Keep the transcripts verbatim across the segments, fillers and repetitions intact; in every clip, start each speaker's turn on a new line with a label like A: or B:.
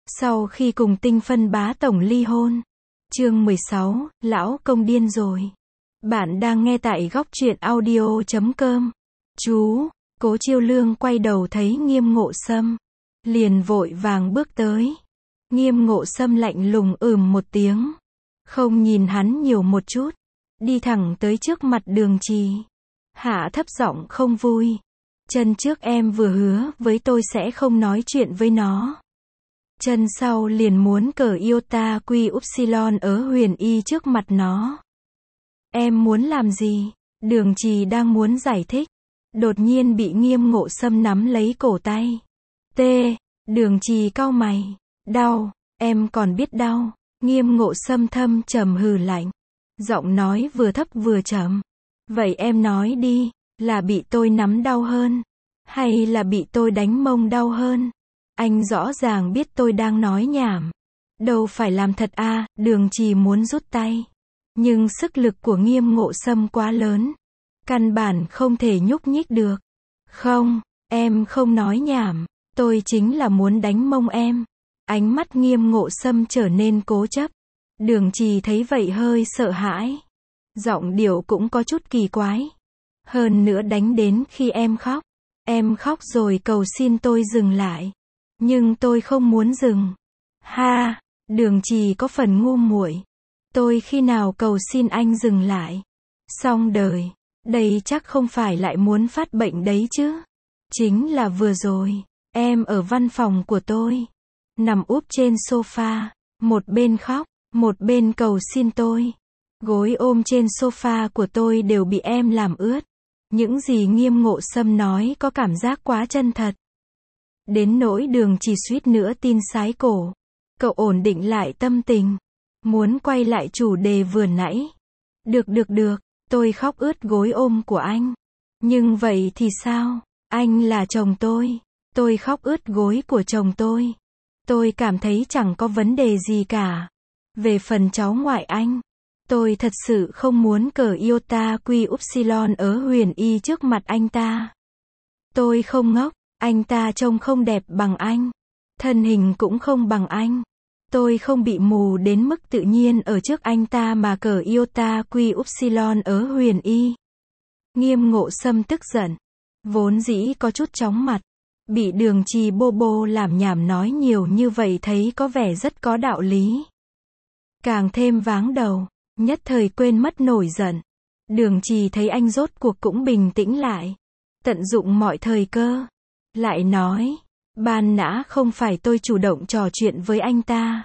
A: Sau khi cùng Tinh Phân bá tổng ly hôn. Chương mười sáu, lão công điên rồi. Bạn đang nghe tại góc truyện audio chấm com. Chú, Cố Chiêu Lương quay đầu thấy Nghiêm Ngộ Sâm, liền vội vàng bước tới. Nghiêm Ngộ Sâm lạnh lùng ừm một tiếng, không nhìn hắn nhiều một chút, đi thẳng tới trước mặt Đường Trì, hạ thấp giọng không vui. Chân trước em vừa hứa với tôi sẽ không nói chuyện với nó. Chân sau liền muốn cờ iota quy upsilon ở Huyền Y trước mặt nó. Em muốn làm gì? Đường Trì đang muốn giải thích, đột nhiên bị Nghiêm Ngộ Sâm nắm lấy cổ tay. T. Đường Trì cau mày. Đau, em còn biết đau. Nghiêm Ngộ Sâm thâm trầm hừ lạnh, giọng nói vừa thấp vừa trầm. Vậy em nói đi, là bị tôi nắm đau hơn, hay là bị tôi đánh mông đau hơn? Anh rõ ràng biết tôi đang nói nhảm, đâu phải làm thật à? Đường Trì muốn rút tay, nhưng sức lực của Nghiêm Ngộ Sâm quá lớn, căn bản không thể nhúc nhích được. Không, em không nói nhảm, tôi chính là muốn đánh mông em. Ánh mắt Nghiêm Ngộ Sâm trở nên cố chấp. Đường Trì thấy vậy hơi sợ hãi, giọng điệu cũng có chút kỳ quái. Hơn nữa đánh đến khi em khóc, em khóc rồi cầu xin tôi dừng lại, nhưng tôi không muốn dừng. Ha, Đường Trì có phần ngu muội. Tôi khi nào cầu xin anh dừng lại? Xong đời, đây chắc không phải lại muốn phát bệnh đấy chứ? Chính là vừa rồi, em ở văn phòng của tôi, nằm úp trên sofa, một bên khóc, một bên cầu xin tôi. Gối ôm trên sofa của tôi đều bị em làm ướt. Những gì Nghiêm Ngộ Sâm nói có cảm giác quá chân thật, đến nỗi Đường Trì suýt nữa tin sái cổ. Cậu ổn định lại tâm tình, muốn quay lại chủ đề vừa nãy. Được được được, tôi khóc ướt gối ôm của anh. Nhưng vậy thì sao? Anh là chồng tôi, tôi khóc ướt gối của chồng tôi, tôi cảm thấy chẳng có vấn đề gì cả. Về phần cháu ngoại anh, tôi thật sự không muốn cờ iota quy upsilon ở Huyền Y trước mặt anh ta. Tôi không ngốc, anh ta trông không đẹp bằng anh, thân hình cũng không bằng anh. Tôi không bị mù đến mức tự nhiên ở trước anh ta mà cờ iota quy upsilon ở Huyền Y. Nghiêm Ngộ Sâm tức giận, vốn dĩ có chút chóng mặt, bị Đường Trì bô bô làm nhảm nói nhiều như vậy thấy có vẻ rất có đạo lý, càng thêm váng đầu, nhất thời quên mất nổi giận. Đường Trì thấy anh rốt cuộc cũng bình tĩnh lại, tận dụng mọi thời cơ, lại nói, ban nãy không phải tôi chủ động trò chuyện với anh ta,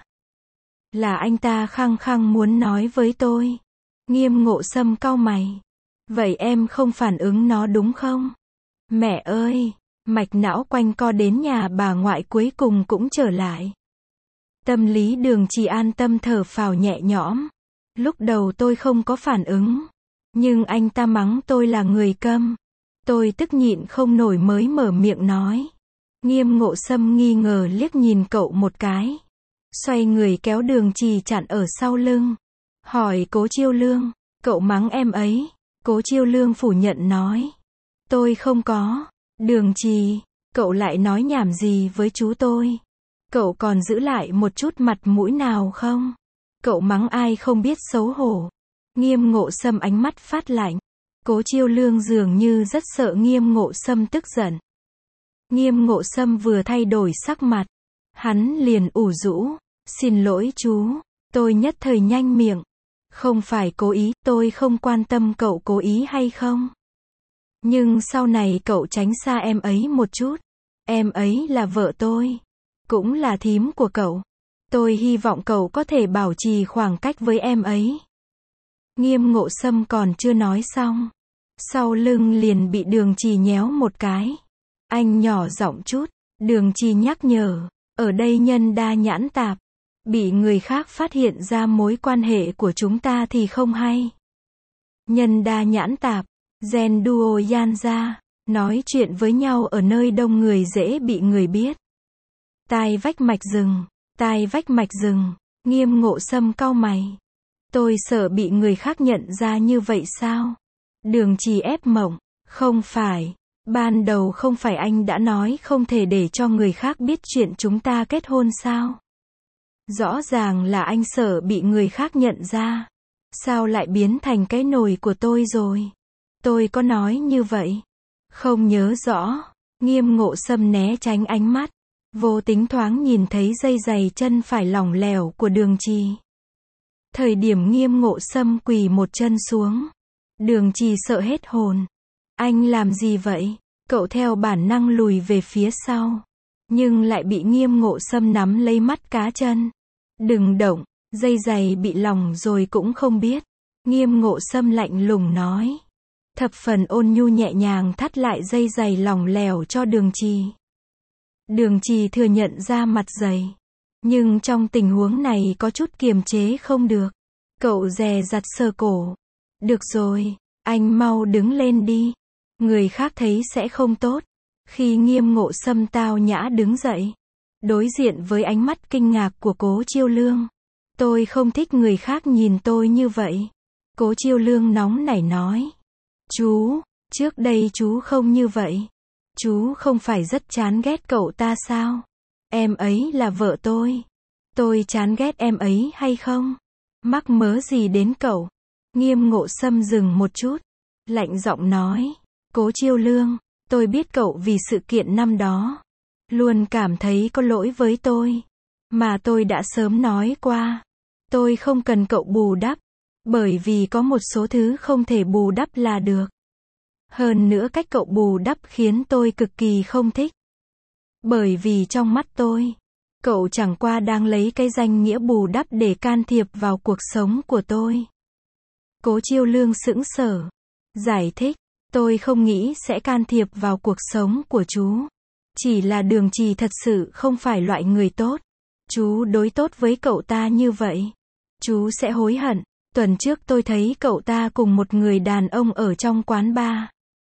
A: là anh ta khăng khăng muốn nói với tôi. Nghiêm Ngộ Sâm cau mày. Vậy em không phản ứng nó đúng không? Mẹ ơi, mạch não quanh co đến nhà bà ngoại cuối cùng cũng trở lại. Tâm lý Đường Trì an tâm thở phào nhẹ nhõm. Lúc đầu tôi không có phản ứng, nhưng anh ta mắng tôi là người câm, tôi tức nhịn không nổi mới mở miệng nói. Nghiêm Ngộ Sâm nghi ngờ liếc nhìn cậu một cái, xoay người kéo Đường Trì chặn ở sau lưng, hỏi Cố Chiêu Lương, cậu mắng em ấy? Cố Chiêu Lương phủ nhận nói, tôi không có. Đường Trì, cậu lại nói nhảm gì với chú tôi? Cậu còn giữ lại một chút mặt mũi nào không? Cậu mắng ai không biết xấu hổ? Nghiêm Ngộ Sâm ánh mắt phát lạnh. Cố Chiêu Lương dường như rất sợ Nghiêm Ngộ Sâm tức giận. Nghiêm Ngộ Sâm vừa thay đổi sắc mặt, hắn liền ủ rũ, xin lỗi chú, tôi nhất thời nhanh miệng. Không phải cố ý, tôi không quan tâm cậu cố ý hay không. Nhưng sau này cậu tránh xa em ấy một chút. Em ấy là vợ tôi, cũng là thím của cậu. Tôi hy vọng cậu có thể bảo trì khoảng cách với em ấy. Nghiêm Ngộ Sâm còn chưa nói xong, sau lưng liền bị Đường Trì nhéo một cái. Anh nhỏ giọng chút, Đường Trì nhắc nhở, ở đây nhân đa nhãn tạp, bị người khác phát hiện ra mối quan hệ của chúng ta thì không hay. Nhân đa nhãn tạp, gen duo yan ra, nói chuyện với nhau ở nơi đông người dễ bị người biết. Tai vách mạch rừng, tai vách mạch rừng. Nghiêm Ngộ Sâm cau mày. Tôi sợ bị người khác nhận ra như vậy sao? Đường Trì ép mộng, không phải, ban đầu không phải anh đã nói không thể để cho người khác biết chuyện chúng ta kết hôn sao? Rõ ràng là anh sợ bị người khác nhận ra. Sao lại biến thành cái nồi của tôi rồi? Tôi có nói như vậy? Không nhớ rõ. Nghiêm Ngộ Sâm né tránh ánh mắt. Vô tính thoáng nhìn thấy dây giày chân phải lỏng lẻo của Đường Trì. Thời điểm Nghiêm Ngộ Sâm quỳ một chân xuống. Đường Trì sợ hết hồn. Anh làm gì vậy? Cậu theo bản năng lùi về phía sau. Nhưng lại bị Nghiêm Ngộ Sâm nắm lấy mắt cá chân. Đừng động, dây giày bị lỏng rồi cũng không biết. Nghiêm Ngộ Sâm lạnh lùng nói. Thập phần ôn nhu nhẹ nhàng thắt lại dây giày lỏng lẻo cho Đường Trì. Đường Trì thừa nhận ra mặt dày. Nhưng trong tình huống này có chút kiềm chế không được. Cậu dè dặt sờ cổ. Được rồi, anh mau đứng lên đi. Người khác thấy sẽ không tốt. Khi Nghiêm Ngộ Sâm tao nhã đứng dậy. Đối diện với ánh mắt kinh ngạc của Cố Chiêu Lương. Tôi không thích người khác nhìn tôi như vậy. Cố Chiêu Lương nóng nảy nói. Chú, trước đây chú không như vậy. Chú không phải rất chán ghét cậu ta sao? Em ấy là vợ tôi. Tôi chán ghét em ấy hay không? Mắc mớ gì đến cậu? Nghiêm Ngộ Sâm dừng một chút. Lạnh giọng nói. Cố Chiêu Lương, tôi biết cậu vì sự kiện năm đó. Luôn cảm thấy có lỗi với tôi. Mà tôi đã sớm nói qua. Tôi không cần cậu bù đắp. Bởi vì có một số thứ không thể bù đắp là được. Hơn nữa cách cậu bù đắp khiến tôi cực kỳ không thích. Bởi vì trong mắt tôi, cậu chẳng qua đang lấy cái danh nghĩa bù đắp để can thiệp vào cuộc sống của tôi. Cố Chiêu Lương sững sờ. Giải thích, tôi không nghĩ sẽ can thiệp vào cuộc sống của chú. Chỉ là Đường Trì thật sự không phải loại người tốt. Chú đối tốt với cậu ta như vậy. Chú sẽ hối hận. Tuần trước tôi thấy cậu ta cùng một người đàn ông ở trong quán bar.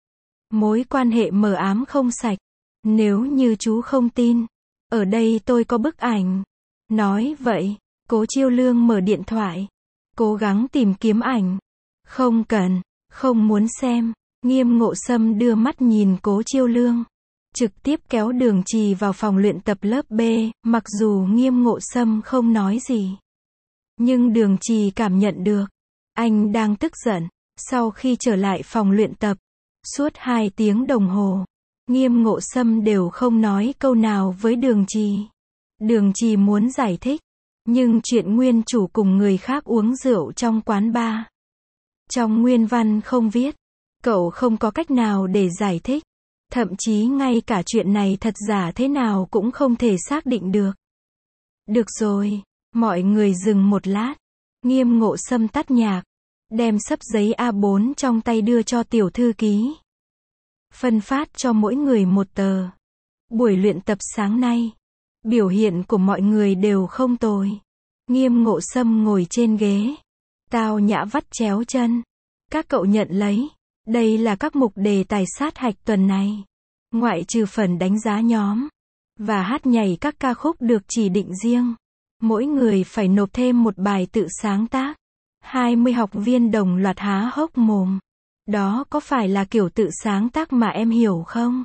A: Mối quan hệ mờ ám không sạch. Nếu như chú không tin, ở đây tôi có bức ảnh. Nói vậy, Cố Chiêu Lương mở điện thoại. Cố gắng tìm kiếm ảnh. Không cần, không muốn xem. Nghiêm Ngộ Sâm đưa mắt nhìn Cố Chiêu Lương. Trực tiếp kéo Đường Trì vào phòng luyện tập lớp B, mặc dù Nghiêm Ngộ Sâm không nói gì. Nhưng Đường Trì cảm nhận được. Anh đang tức giận. Sau khi trở lại phòng luyện tập, suốt hai tiếng đồng hồ, Nghiêm Ngộ Sâm đều không nói câu nào với Đường Trì. Đường Trì muốn giải thích. Nhưng chuyện nguyên chủ cùng người khác uống rượu trong quán bar. Trong nguyên văn không viết. Cậu không có cách nào để giải thích. Thậm chí ngay cả chuyện này thật giả thế nào cũng không thể xác định được. Được rồi, mọi người dừng một lát. Nghiêm Ngộ Sâm tắt nhạc. Đem xấp giấy A bốn trong tay đưa cho tiểu thư ký. Phân phát cho mỗi người một tờ. Buổi luyện tập sáng nay, biểu hiện của mọi người đều không tồi. Nghiêm Ngộ Sâm ngồi trên ghế. Tao nhã vắt chéo chân. Các cậu nhận lấy. Đây là các mục đề tài sát hạch tuần này. Ngoại trừ phần đánh giá nhóm và hát nhảy các ca khúc được chỉ định riêng, mỗi người phải nộp thêm một bài tự sáng tác. hai mươi học viên đồng loạt há hốc mồm. Đó có phải là kiểu tự sáng tác mà em hiểu không?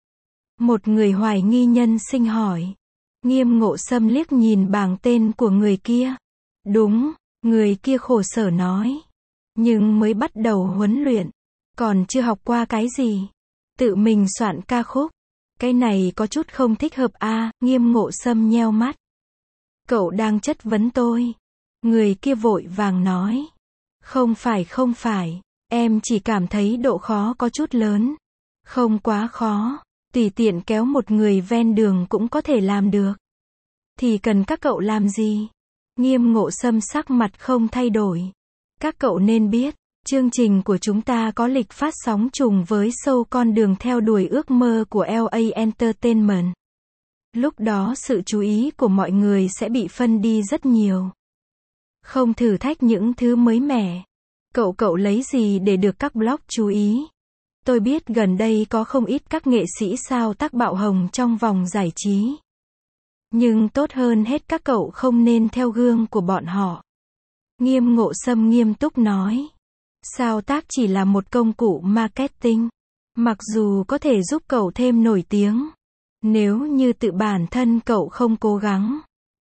A: Một người hoài nghi nhân sinh hỏi. Nghiêm Ngộ Sâm liếc nhìn bảng tên của người kia. Đúng, người kia khổ sở nói. Nhưng mới bắt đầu huấn luyện. Còn chưa học qua cái gì. Tự mình soạn ca khúc. Cái này có chút không thích hợp a. À, Nghiêm Ngộ Sâm nheo mắt. Cậu đang chất vấn tôi. Người kia vội vàng nói. Không phải không phải. Em chỉ cảm thấy độ khó có chút lớn. Không quá khó. Tùy tiện kéo một người ven đường cũng có thể làm được. Thì cần các cậu làm gì? Nghiêm Ngộ Sâm sắc mặt không thay đổi. Các cậu nên biết. Chương trình của chúng ta có lịch phát sóng trùng với show Con đường theo đuổi ước mơ của lờ a Entertainment. Lúc đó sự chú ý của mọi người sẽ bị phân đi rất nhiều. Không thử thách những thứ mới mẻ. Cậu cậu lấy gì để được các blog chú ý? Tôi biết gần đây có không ít các nghệ sĩ sao tác bạo hồng trong vòng giải trí. Nhưng tốt hơn hết các cậu không nên theo gương của bọn họ. Nghiêm Ngộ Sâm nghiêm túc nói. Sao tác chỉ là một công cụ marketing. Mặc dù có thể giúp cậu thêm nổi tiếng. Nếu như tự bản thân cậu không cố gắng,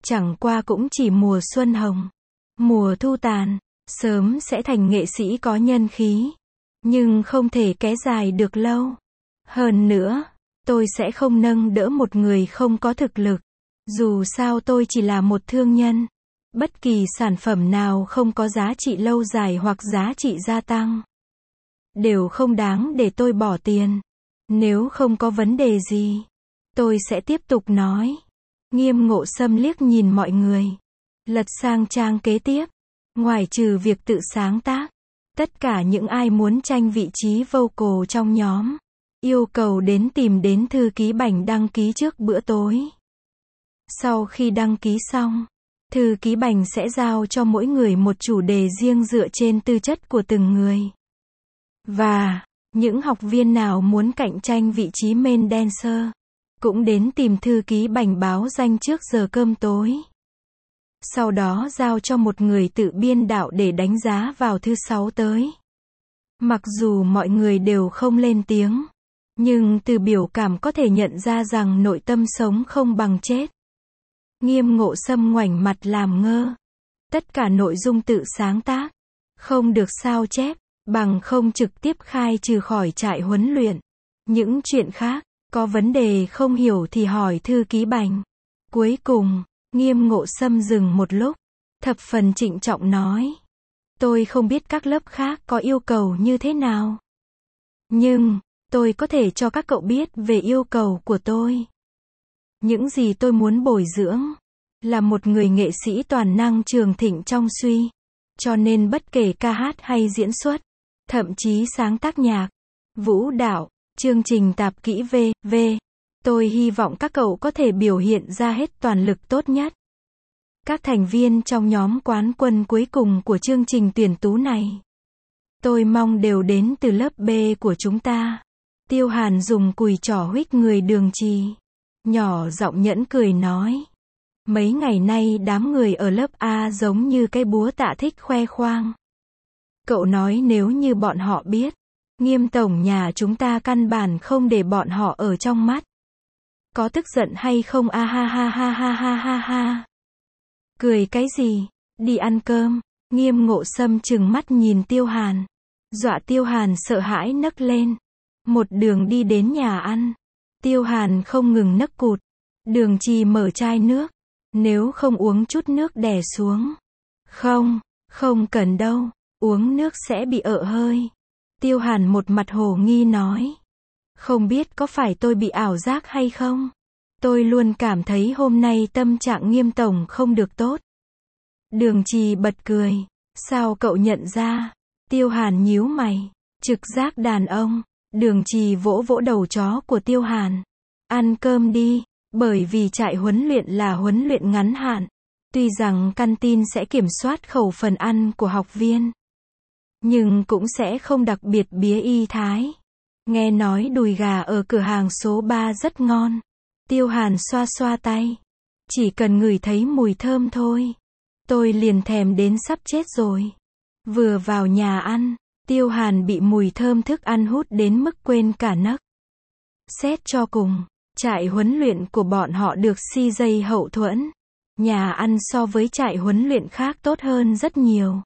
A: Chẳng qua cũng chỉ mùa xuân hồng, mùa thu tàn, sớm sẽ thành nghệ sĩ có nhân khí. Nhưng không thể kéo dài được lâu. Hơn nữa, tôi sẽ không nâng đỡ một người không có thực lực. Dù sao tôi chỉ là một thương nhân. Bất kỳ sản phẩm nào không có giá trị lâu dài hoặc giá trị gia tăng, đều không đáng để tôi bỏ tiền. Nếu không có vấn đề gì, tôi sẽ tiếp tục nói. Nghiêm Ngộ Sâm liếc nhìn mọi người. Lật sang trang kế tiếp. Ngoài trừ việc tự sáng tác, tất cả những ai muốn tranh vị trí vocal trong nhóm, yêu cầu đến tìm đến thư ký Bành đăng ký trước bữa tối. Sau khi đăng ký xong, thư ký Bành sẽ giao cho mỗi người một chủ đề riêng dựa trên tư chất của từng người. Và, những học viên nào muốn cạnh tranh vị trí main dancer, cũng đến tìm thư ký Bành báo danh trước giờ cơm tối. Sau đó giao cho một người tự biên đạo để đánh giá vào thứ sáu tới. Mặc dù mọi người đều không lên tiếng, nhưng từ biểu cảm có thể nhận ra rằng nội tâm sống không bằng chết. Nghiêm Ngộ Sâm ngoảnh mặt làm ngơ. Tất cả nội dung tự sáng tác, không được sao chép, bằng không trực tiếp khai trừ khỏi trại huấn luyện. Những chuyện khác, có vấn đề không hiểu thì hỏi thư ký Bành. Cuối cùng, Nghiêm Ngộ Sâm dừng một lúc, thập phần trịnh trọng nói. Tôi không biết các lớp khác có yêu cầu như thế nào. Nhưng, tôi có thể cho các cậu biết về yêu cầu của tôi. Những gì tôi muốn bồi dưỡng, là một người nghệ sĩ toàn năng trường thịnh trong suy. Cho nên bất kể ca hát hay diễn xuất, thậm chí sáng tác nhạc, vũ đạo, chương trình tạp kỹ vân vân, tôi hy vọng các cậu có thể biểu hiện ra hết toàn lực tốt nhất. Các thành viên trong nhóm quán quân cuối cùng của chương trình tuyển tú này, tôi mong đều đến từ lớp B của chúng ta. Tiêu Hàn dùng cùi trỏ huých người Đường Trì, nhỏ giọng nhẫn cười nói. Mấy ngày nay đám người ở lớp A giống như cái búa tạ thích khoe khoang. Cậu nói nếu như bọn họ biết, Nghiêm tổng nhà chúng ta căn bản không để bọn họ ở trong mắt. Có tức giận hay không a ha ha ha ha ha ha ha. Cười cái gì, đi ăn cơm. Nghiêm Ngộ Sâm trừng mắt nhìn Tiêu Hàn. Dọa Tiêu Hàn sợ hãi nấc lên. Một đường đi đến nhà ăn. Tiêu Hàn không ngừng nấc cụt. Đường Trì mở chai nước. Nếu không uống chút nước đè xuống. Không, không cần đâu. Uống nước sẽ bị ợ hơi. Tiêu Hàn một mặt hồ nghi nói. Không biết có phải tôi bị ảo giác hay không? Tôi luôn cảm thấy hôm nay tâm trạng Nghiêm tổng không được tốt. Đường Trì bật cười. Sao cậu nhận ra? Tiêu Hàn nhíu mày. Trực giác đàn ông. Đường Trì vỗ vỗ đầu chó của Tiêu Hàn. Ăn cơm đi. Bởi vì trại huấn luyện là huấn luyện ngắn hạn. Tuy rằng căn tin sẽ kiểm soát khẩu phần ăn của học viên, nhưng cũng sẽ không đặc biệt bía y thái. Nghe nói đùi gà ở cửa hàng số ba rất ngon. Tiêu Hàn xoa xoa tay. Chỉ cần ngửi thấy mùi thơm thôi, tôi liền thèm đến sắp chết rồi. Vừa vào nhà ăn, Tiêu Hàn bị mùi thơm thức ăn hút đến mức quên cả nấc. Xét cho cùng, trại huấn luyện của bọn họ được xê gi hậu thuẫn. Nhà ăn so với trại huấn luyện khác tốt hơn rất nhiều.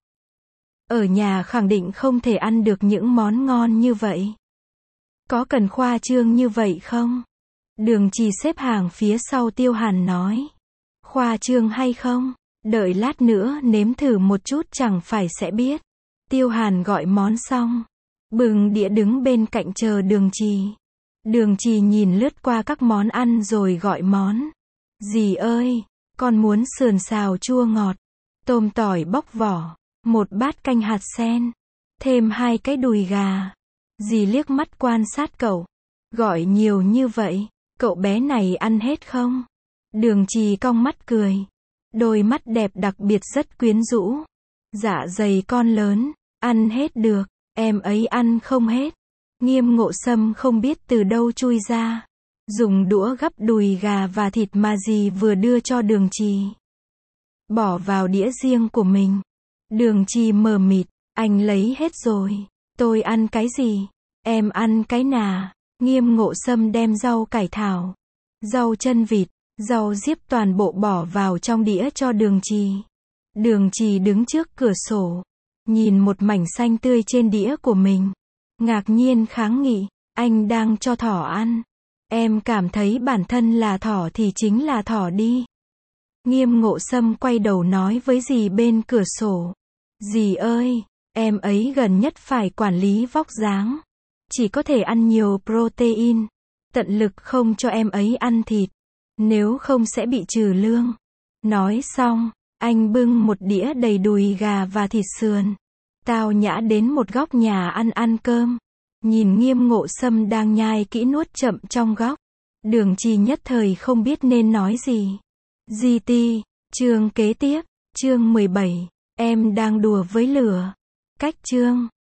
A: Ở nhà khẳng định không thể ăn được những món ngon như vậy. Có cần khoa trương như vậy không? Đường Trì xếp hàng phía sau Tiêu Hàn nói. Khoa trương hay không? Đợi lát nữa nếm thử một chút chẳng phải sẽ biết. Tiêu Hàn gọi món xong, bưng đĩa đứng bên cạnh chờ Đường Trì. Đường Trì nhìn lướt qua các món ăn rồi gọi món. Dì ơi, con muốn sườn xào chua ngọt, tôm tỏi bóc vỏ, một bát canh hạt sen, thêm hai cái đùi gà. Dì liếc mắt quan sát cậu. Gọi nhiều như vậy, cậu bé này ăn hết không? Đường Trì cong mắt cười. Đôi mắt đẹp đặc biệt rất quyến rũ. Dạ dày con lớn, ăn hết được, em ấy ăn không hết. Nghiêm Ngộ Sâm không biết từ đâu chui ra, dùng đũa gắp đùi gà và thịt mà dì vừa đưa cho Đường Trì, bỏ vào đĩa riêng của mình. Đường Trì mờ mịt, anh lấy hết rồi, tôi ăn cái gì? Em ăn cái nà. Nghiêm Ngộ Sâm đem rau cải thảo, rau chân vịt, Rau diếp toàn bộ bỏ vào trong đĩa cho Đường Trì. Đường Trì đứng trước cửa sổ, nhìn một mảnh xanh tươi trên đĩa của mình. Ngạc nhiên kháng nghị, anh đang cho thỏ ăn. Em cảm thấy bản thân là thỏ thì chính là thỏ đi. Nghiêm Ngộ Sâm quay đầu nói với dì bên cửa sổ. Dì ơi, em ấy gần nhất phải quản lý vóc dáng. Chỉ có thể ăn nhiều protein. Tận lực không cho em ấy ăn thịt. Nếu không sẽ bị trừ lương. Nói xong, anh bưng một đĩa đầy đùi gà và thịt sườn. Tao nhã đến một góc nhà ăn ăn cơm. Nhìn Nghiêm Ngộ Sâm đang nhai kỹ nuốt chậm trong góc. Đường Trì nhất thời không biết nên nói gì. giê tê, chương kế tiếp, chương mười bảy, em đang đùa với lửa. Cách chương